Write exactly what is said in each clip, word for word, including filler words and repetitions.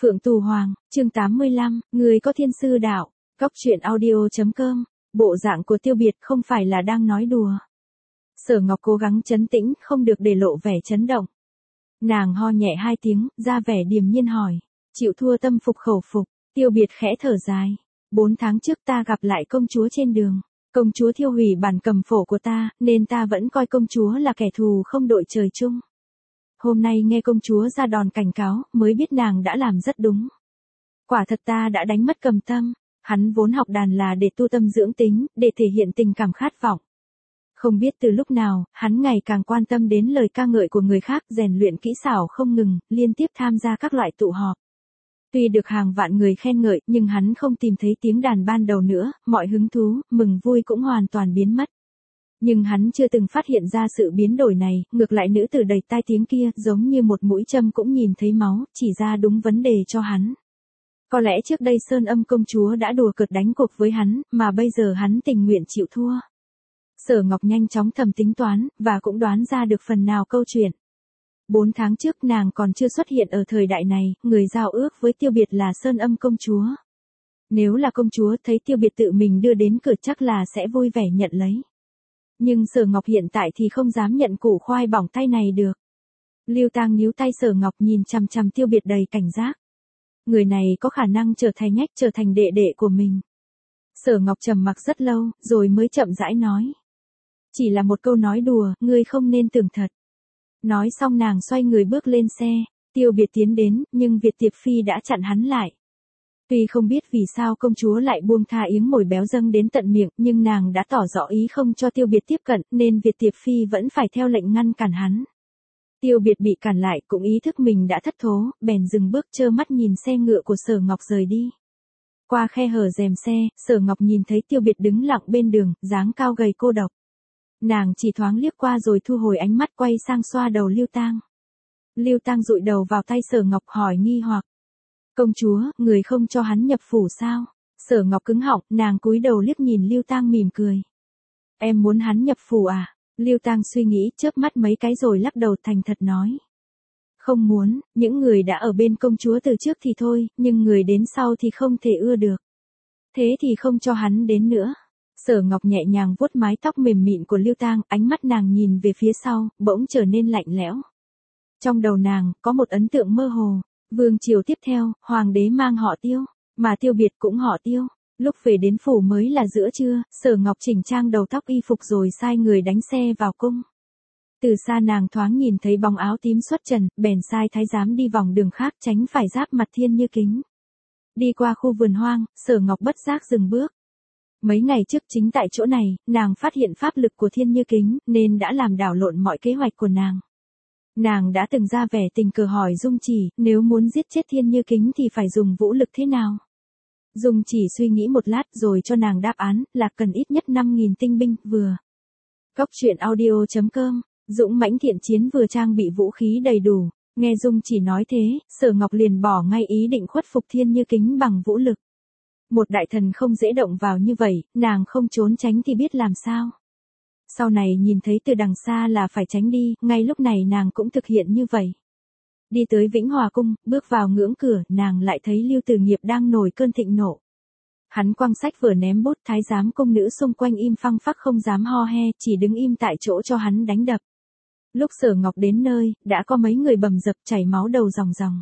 Phượng Tù Hoàng, chương tám mươi lăm, người có thiên sư đạo, Cóc truyện audio.com, bộ dạng của Tiêu Biệt không phải là đang nói đùa. Sở Ngọc cố gắng trấn tĩnh, không được để lộ vẻ chấn động. Nàng ho nhẹ hai tiếng, ra vẻ điềm nhiên hỏi, chịu thua tâm phục khẩu phục. Tiêu Biệt khẽ thở dài, bốn tháng trước ta gặp lại công chúa trên đường, công chúa thiêu hủy bản cầm phổ của ta, nên ta vẫn coi công chúa là kẻ thù không đội trời chung. Hôm nay nghe công chúa ra đòn cảnh cáo, mới biết nàng đã làm rất đúng. Quả thật ta đã đánh mất cầm tâm, hắn vốn học đàn là để tu tâm dưỡng tính, để thể hiện tình cảm khát vọng. Không biết từ lúc nào, hắn ngày càng quan tâm đến lời ca ngợi của người khác, rèn luyện kỹ xảo không ngừng, liên tiếp tham gia các loại tụ họp. Tuy được hàng vạn người khen ngợi, nhưng hắn không tìm thấy tiếng đàn ban đầu nữa, mọi hứng thú, mừng vui cũng hoàn toàn biến mất. Nhưng hắn chưa từng phát hiện ra sự biến đổi này, ngược lại nữ tử đầy tai tiếng kia, giống như một mũi châm cũng nhìn thấy máu, chỉ ra đúng vấn đề cho hắn. Có lẽ trước đây Sơn Âm công chúa đã đùa cợt đánh cuộc với hắn, mà bây giờ hắn tình nguyện chịu thua. Sở Ngọc nhanh chóng thầm tính toán, và cũng đoán ra được phần nào câu chuyện. Bốn tháng trước nàng còn chưa xuất hiện ở thời đại này, người giao ước với Tiêu Biệt là Sơn Âm công chúa. Nếu là công chúa thấy Tiêu Biệt tự mình đưa đến cửa chắc là sẽ vui vẻ nhận lấy. Nhưng Sở Ngọc hiện tại thì không dám nhận củ khoai bỏng tay này được. Lưu Tang níu tay Sở Ngọc nhìn chằm chằm Tiêu Biệt đầy cảnh giác. Người này có khả năng trở thành nhách trở thành đệ đệ của mình. Sở Ngọc trầm mặc rất lâu, rồi mới chậm rãi nói. Chỉ là một câu nói đùa, ngươi không nên tưởng thật. Nói xong nàng xoay người bước lên xe, Tiêu Biệt tiến đến, nhưng Việt Tiệp Phi đã chặn hắn lại. Tuy không biết vì sao công chúa lại buông tha yếng mồi béo dâng đến tận miệng, nhưng nàng đã tỏ rõ ý không cho Tiêu Biệt tiếp cận, nên Việt Tiệp Phi vẫn phải theo lệnh ngăn cản hắn. Tiêu Biệt bị cản lại, cũng ý thức mình đã thất thố, bèn dừng bước trơ mắt nhìn xe ngựa của Sở Ngọc rời đi. Qua khe hở rèm xe, Sở Ngọc nhìn thấy Tiêu Biệt đứng lặng bên đường, dáng cao gầy cô độc. Nàng chỉ thoáng liếc qua rồi thu hồi ánh mắt, quay sang xoa đầu Lưu Tang. Lưu Tang dụi đầu vào tay Sở Ngọc hỏi nghi hoặc. Công chúa, người không cho hắn nhập phủ sao? Sở Ngọc cứng họng, nàng cúi đầu liếc nhìn Lưu Tang mỉm cười. Em muốn hắn nhập phủ à? Lưu Tang suy nghĩ, chớp mắt mấy cái rồi lắc đầu thành thật nói. Không muốn, những người đã ở bên công chúa từ trước thì thôi, nhưng người đến sau thì không thể ưa được. Thế thì không cho hắn đến nữa. Sở Ngọc nhẹ nhàng vuốt mái tóc mềm mịn của Lưu Tang, ánh mắt nàng nhìn về phía sau, bỗng trở nên lạnh lẽo. Trong đầu nàng, có một ấn tượng mơ hồ. Vương triều tiếp theo, hoàng đế mang họ Tiêu, mà Tiêu Biệt cũng họ Tiêu. Lúc về đến phủ mới là giữa trưa, Sở Ngọc chỉnh trang đầu tóc y phục rồi sai người đánh xe vào cung. Từ xa nàng thoáng nhìn thấy bóng áo tím xuất trần, bèn sai thái giám đi vòng đường khác tránh phải giáp mặt Thiên Như Kính. Đi qua khu vườn hoang, Sở Ngọc bất giác dừng bước. Mấy ngày trước chính tại chỗ này, nàng phát hiện pháp lực của Thiên Như Kính, nên đã làm đảo lộn mọi kế hoạch của nàng. Nàng đã từng ra vẻ tình cờ hỏi Dung Chỉ, nếu muốn giết chết Thiên Như Kính thì phải dùng vũ lực thế nào? Dung Chỉ suy nghĩ một lát rồi cho nàng đáp án, là cần ít nhất năm nghìn tinh binh, vừa. Cóc truyện audio.com, dũng mãnh thiện chiến vừa trang bị vũ khí đầy đủ. Nghe Dung Chỉ nói thế, Sở Ngọc liền bỏ ngay ý định khuất phục Thiên Như Kính bằng vũ lực. Một đại thần không dễ động vào như vậy, nàng không trốn tránh thì biết làm sao. Sau này nhìn thấy từ đằng xa là phải tránh đi, ngay lúc này nàng cũng thực hiện như vậy. Đi tới Vĩnh Hòa Cung, bước vào ngưỡng cửa, nàng lại thấy Lưu Tử Nghiệp đang nổi cơn thịnh nộ. Hắn quăng sách vừa ném bút, thái giám cung nữ xung quanh im phăng phắc không dám ho he, chỉ đứng im tại chỗ cho hắn đánh đập. Lúc Sở Ngọc đến nơi, đã có mấy người bầm dập chảy máu đầu ròng ròng.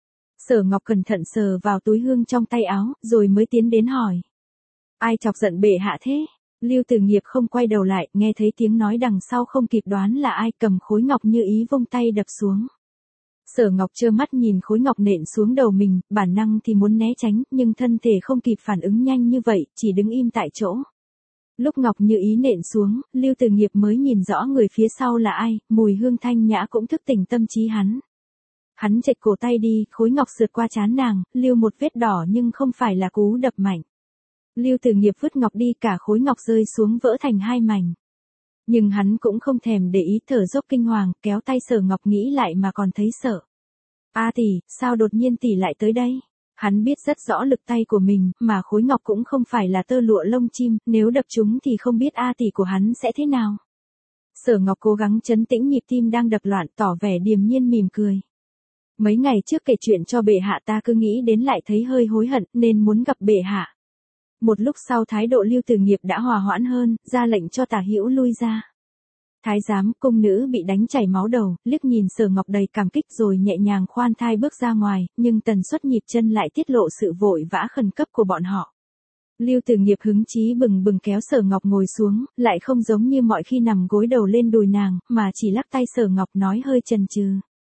Sở Ngọc cẩn thận sờ vào túi hương trong tay áo, rồi mới tiến đến hỏi. Ai chọc giận bệ hạ thế? Lưu Tử Nghiệp không quay đầu lại, nghe thấy tiếng nói đằng sau không kịp đoán là ai, cầm khối ngọc như ý vung tay đập xuống. Sở Ngọc trơ mắt nhìn khối ngọc nện xuống đầu mình, bản năng thì muốn né tránh, nhưng thân thể không kịp phản ứng nhanh như vậy, chỉ đứng im tại chỗ. Lúc ngọc như ý nện xuống, Lưu Tử Nghiệp mới nhìn rõ người phía sau là ai, mùi hương thanh nhã cũng thức tỉnh tâm trí hắn. Hắn chệch cổ tay đi, khối ngọc sượt qua trán nàng, lưu một vết đỏ nhưng không phải là cú đập mạnh. Lưu Tử Nghiệp vứt ngọc đi, cả khối ngọc rơi xuống vỡ thành hai mảnh. Nhưng hắn cũng không thèm để ý, thở dốc kinh hoàng, kéo tay Sở Ngọc nghĩ lại mà còn thấy sợ. A tỷ, sao đột nhiên tỷ lại tới đây? Hắn biết rất rõ lực tay của mình, mà khối ngọc cũng không phải là tơ lụa lông chim, nếu đập chúng thì không biết A tỷ của hắn sẽ thế nào. Sở Ngọc cố gắng trấn tĩnh nhịp tim đang đập loạn, tỏ vẻ điềm nhiên mỉm cười. Mấy ngày trước kể chuyện cho bệ hạ ta cứ nghĩ đến lại thấy hơi hối hận nên muốn gặp bệ hạ. Một lúc sau thái độ Lưu Tử Nghiệp đã hòa hoãn hơn, ra lệnh cho Tả Hữu lui ra. Thái giám, cung nữ bị đánh chảy máu đầu, liếc nhìn Sở Ngọc đầy cảm kích rồi nhẹ nhàng khoan thai bước ra ngoài, nhưng tần suất nhịp chân lại tiết lộ sự vội vã khẩn cấp của bọn họ. Lưu Tử Nghiệp hứng chí bừng bừng kéo Sở Ngọc ngồi xuống, lại không giống như mọi khi nằm gối đầu lên đùi nàng, mà chỉ lắc tay Sở Ngọc nói hơi chần chừ.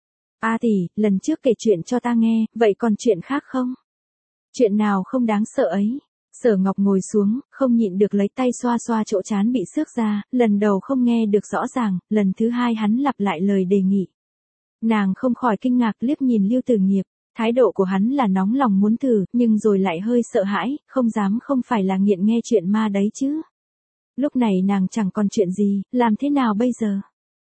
A tỷ, lần trước kể chuyện cho ta nghe, vậy còn chuyện khác không? Chuyện nào không đáng sợ ấy? Sở Ngọc ngồi xuống, không nhịn được lấy tay xoa xoa chỗ trán bị xước ra, lần đầu không nghe được rõ ràng, lần thứ hai hắn lặp lại lời đề nghị. Nàng không khỏi kinh ngạc liếc nhìn Lưu Tử Nghiệp, thái độ của hắn là nóng lòng muốn thử, nhưng rồi lại hơi sợ hãi, không dám không phải là nghiện nghe chuyện ma đấy chứ. Lúc này nàng chẳng còn chuyện gì, làm thế nào bây giờ?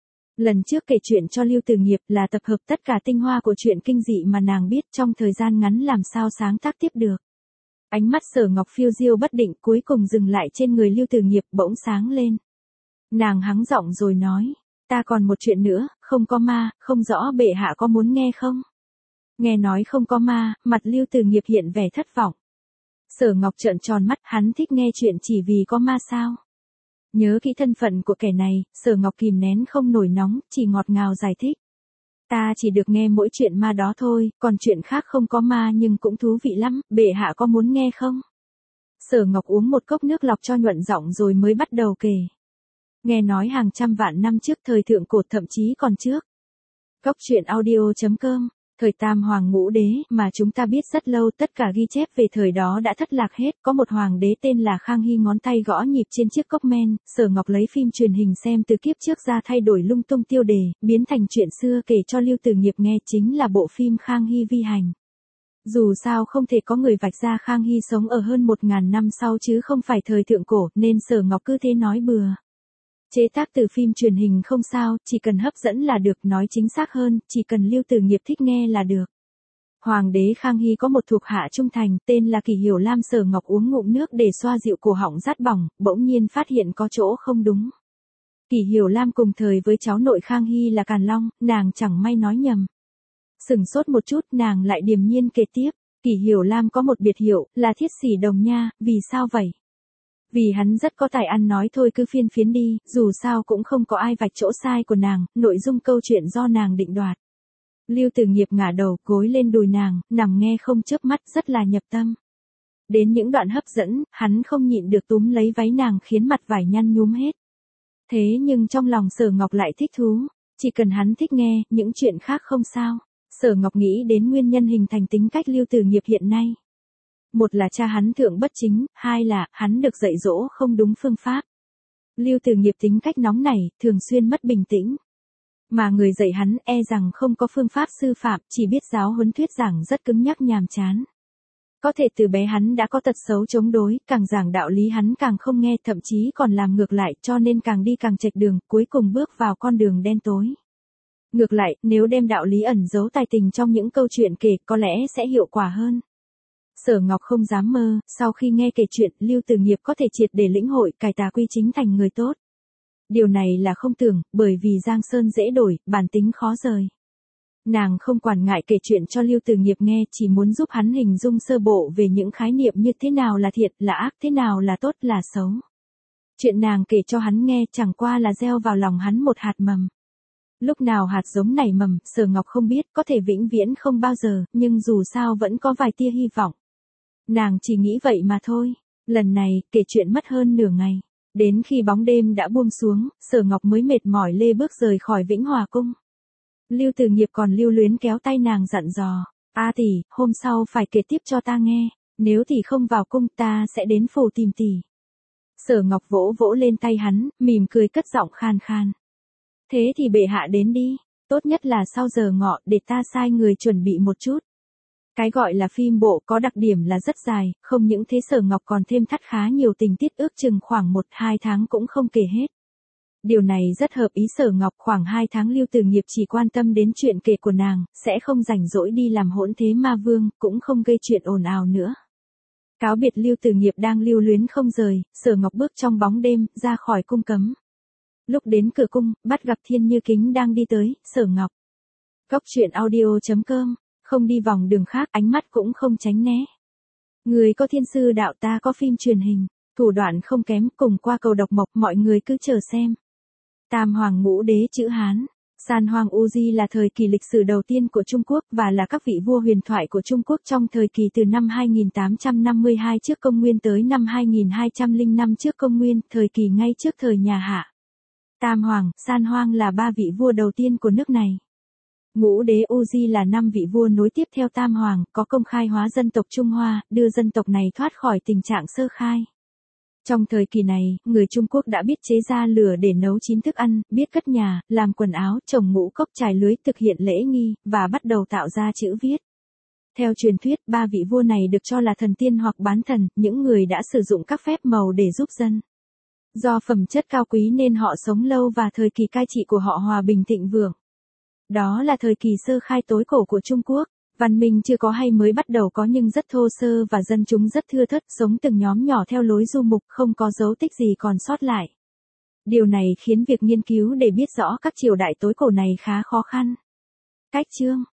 Lần trước kể chuyện cho Lưu Tử Nghiệp là tập hợp tất cả tinh hoa của chuyện kinh dị mà nàng biết, trong thời gian ngắn làm sao sáng tác tiếp được. Ánh mắt Sở Ngọc phiêu diêu bất định cuối cùng dừng lại trên người Lưu Tử Nghiệp bỗng sáng lên. Nàng hắng giọng rồi nói, ta còn một chuyện nữa, không có ma, không rõ bệ hạ có muốn nghe không? Nghe nói không có ma, mặt Lưu Tử Nghiệp hiện vẻ thất vọng. Sở Ngọc trợn tròn mắt, hắn thích nghe chuyện chỉ vì có ma sao? Nhớ kỹ thân phận của kẻ này, Sở Ngọc kìm nén không nổi nóng, chỉ ngọt ngào giải thích. Ta chỉ được nghe mỗi chuyện ma đó thôi, còn chuyện khác không có ma nhưng cũng thú vị lắm, bệ hạ có muốn nghe không? Sở Ngọc uống một cốc nước lọc cho nhuận giọng rồi mới bắt đầu kể. Nghe nói hàng trăm vạn năm trước thời thượng cổ, thậm chí còn trước. Cốc truyện audio chấm com. Thời Tam Hoàng Ngũ Đế mà chúng ta biết rất lâu, tất cả ghi chép về thời đó đã thất lạc hết. Có một hoàng đế tên là Khang Hy ngón tay gõ nhịp trên chiếc cốc men. Sở Ngọc lấy phim truyền hình xem từ kiếp trước ra thay đổi lung tung tiêu đề, biến thành chuyện xưa kể cho Lưu Tử Nghiệp nghe, chính là bộ phim Khang Hy vi hành. Dù sao không thể có người vạch ra Khang Hy sống ở hơn một ngàn năm sau chứ không phải thời thượng cổ, nên Sở Ngọc cứ thế nói bừa. Chế tác từ phim truyền hình không sao, chỉ cần hấp dẫn là được, nói chính xác hơn, chỉ cần Lưu Tử Nghiệp thích nghe là được. Hoàng đế Khang Hy có một thuộc hạ trung thành, tên là Kỳ Hiểu Lam. Sở Ngọc uống ngụm nước để xoa dịu cổ họng rát bỏng, bỗng nhiên phát hiện có chỗ không đúng. Kỳ Hiểu Lam cùng thời với cháu nội Khang Hy là Càn Long, nàng chẳng may nói nhầm. Sừng sốt một chút, nàng lại điềm nhiên kể tiếp. Kỳ Hiểu Lam có một biệt hiệu, là Thiết Sỉ Đồng Nha, vì sao vậy? Vì hắn rất có tài ăn nói thôi, cứ phiên phiến đi, dù sao cũng không có ai vạch chỗ sai của nàng, nội dung câu chuyện do nàng định đoạt. Lưu Tử Nghiệp ngả đầu, gối lên đùi nàng, nằm nghe không chớp mắt, rất là nhập tâm. Đến những đoạn hấp dẫn, hắn không nhịn được túm lấy váy nàng khiến mặt vải nhăn nhúm hết. Thế nhưng trong lòng Sở Ngọc lại thích thú, chỉ cần hắn thích nghe, những chuyện khác không sao. Sở Ngọc nghĩ đến nguyên nhân hình thành tính cách Lưu Tử Nghiệp hiện nay. Một là cha hắn thượng bất chính, hai là hắn được dạy dỗ không đúng phương pháp. Lưu Tử Nghiệp tính cách nóng nảy, thường xuyên mất bình tĩnh. Mà người dạy hắn e rằng không có phương pháp sư phạm, chỉ biết giáo huấn thuyết giảng rất cứng nhắc nhàm chán. Có thể từ bé hắn đã có tật xấu chống đối, càng giảng đạo lý hắn càng không nghe, thậm chí còn làm ngược lại, cho nên càng đi càng chệch đường, cuối cùng bước vào con đường đen tối. Ngược lại, nếu đem đạo lý ẩn giấu tài tình trong những câu chuyện kể, có lẽ sẽ hiệu quả hơn. Sở Ngọc không dám mơ, sau khi nghe kể chuyện, Lưu Tử Nghiệp có thể triệt để lĩnh hội, cải tà quy chính thành người tốt. Điều này là không tưởng, bởi vì Giang Sơn dễ đổi, bản tính khó rời. Nàng không quản ngại kể chuyện cho Lưu Tử Nghiệp nghe, chỉ muốn giúp hắn hình dung sơ bộ về những khái niệm như thế nào là thiện, là ác, thế nào là tốt, là xấu. Chuyện nàng kể cho hắn nghe chẳng qua là gieo vào lòng hắn một hạt mầm. Lúc nào hạt giống nảy mầm, Sở Ngọc không biết, có thể vĩnh viễn không bao giờ, nhưng dù sao vẫn có vài tia hy vọng. Nàng chỉ nghĩ vậy mà thôi. Lần này, kể chuyện mất hơn nửa ngày. Đến khi bóng đêm đã buông xuống, Sở Ngọc mới mệt mỏi lê bước rời khỏi Vĩnh Hòa Cung. Lưu Tử Nghiệp còn lưu luyến kéo tay nàng dặn dò. A tỷ, hôm sau phải kể tiếp cho ta nghe. Nếu tỷ không vào cung, ta sẽ đến phủ tìm tỷ. Sở Ngọc vỗ vỗ lên tay hắn, mỉm cười cất giọng khan khan. Thế thì bệ hạ đến đi. Tốt nhất là sau giờ ngọ, để ta sai người chuẩn bị một chút. Cái gọi là phim bộ có đặc điểm là rất dài, không những thế Sở Ngọc còn thêm thắt khá nhiều tình tiết, ước chừng khoảng một hai tháng cũng không kể hết. Điều này rất hợp ý Sở Ngọc, khoảng hai tháng Lưu Tử Nghiệp chỉ quan tâm đến chuyện kể của nàng, sẽ không rảnh rỗi đi làm hỗn thế ma vương, cũng không gây chuyện ồn ào nữa. Cáo biệt Lưu Tử Nghiệp đang lưu luyến không rời, Sở Ngọc bước trong bóng đêm, ra khỏi cung cấm. Lúc đến cửa cung, bắt gặp Thiên Như Kính đang đi tới. Sở Ngọc. Cóc truyện audio chấm com, không đi vòng đường khác, ánh mắt cũng không tránh né. Người có thiên sư đạo, ta có phim truyền hình, thủ đoạn không kém, cùng qua cầu độc mộc, mọi người cứ chờ xem. Tam Hoàng Ngũ Đế chữ Hán. San Hoang Uji là thời kỳ lịch sử đầu tiên của Trung Quốc và là các vị vua huyền thoại của Trung Quốc trong thời kỳ từ năm hai nghìn tám trăm năm mươi hai trước công nguyên tới năm hai nghìn hai trăm lẻ năm trước công nguyên, thời kỳ ngay trước thời nhà Hạ. Tam Hoàng, San Hoang là ba vị vua đầu tiên của nước này. Ngũ Đế Uji là năm vị vua nối tiếp theo Tam Hoàng, có công khai hóa dân tộc Trung Hoa, đưa dân tộc này thoát khỏi tình trạng sơ khai. Trong thời kỳ này, người Trung Quốc đã biết chế ra lửa để nấu chín thức ăn, biết cất nhà, làm quần áo, trồng ngũ cốc, trải lưới, thực hiện lễ nghi, và bắt đầu tạo ra chữ viết. Theo truyền thuyết, ba vị vua này được cho là thần tiên hoặc bán thần, những người đã sử dụng các phép màu để giúp dân. Do phẩm chất cao quý nên họ sống lâu và thời kỳ cai trị của họ hòa bình thịnh vượng. Đó là thời kỳ sơ khai tối cổ của Trung Quốc. Văn minh chưa có hay mới bắt đầu có nhưng rất thô sơ và dân chúng rất thưa thớt, sống từng nhóm nhỏ theo lối du mục, không có dấu tích gì còn sót lại. Điều này khiến việc nghiên cứu để biết rõ các triều đại tối cổ này khá khó khăn. Cách chương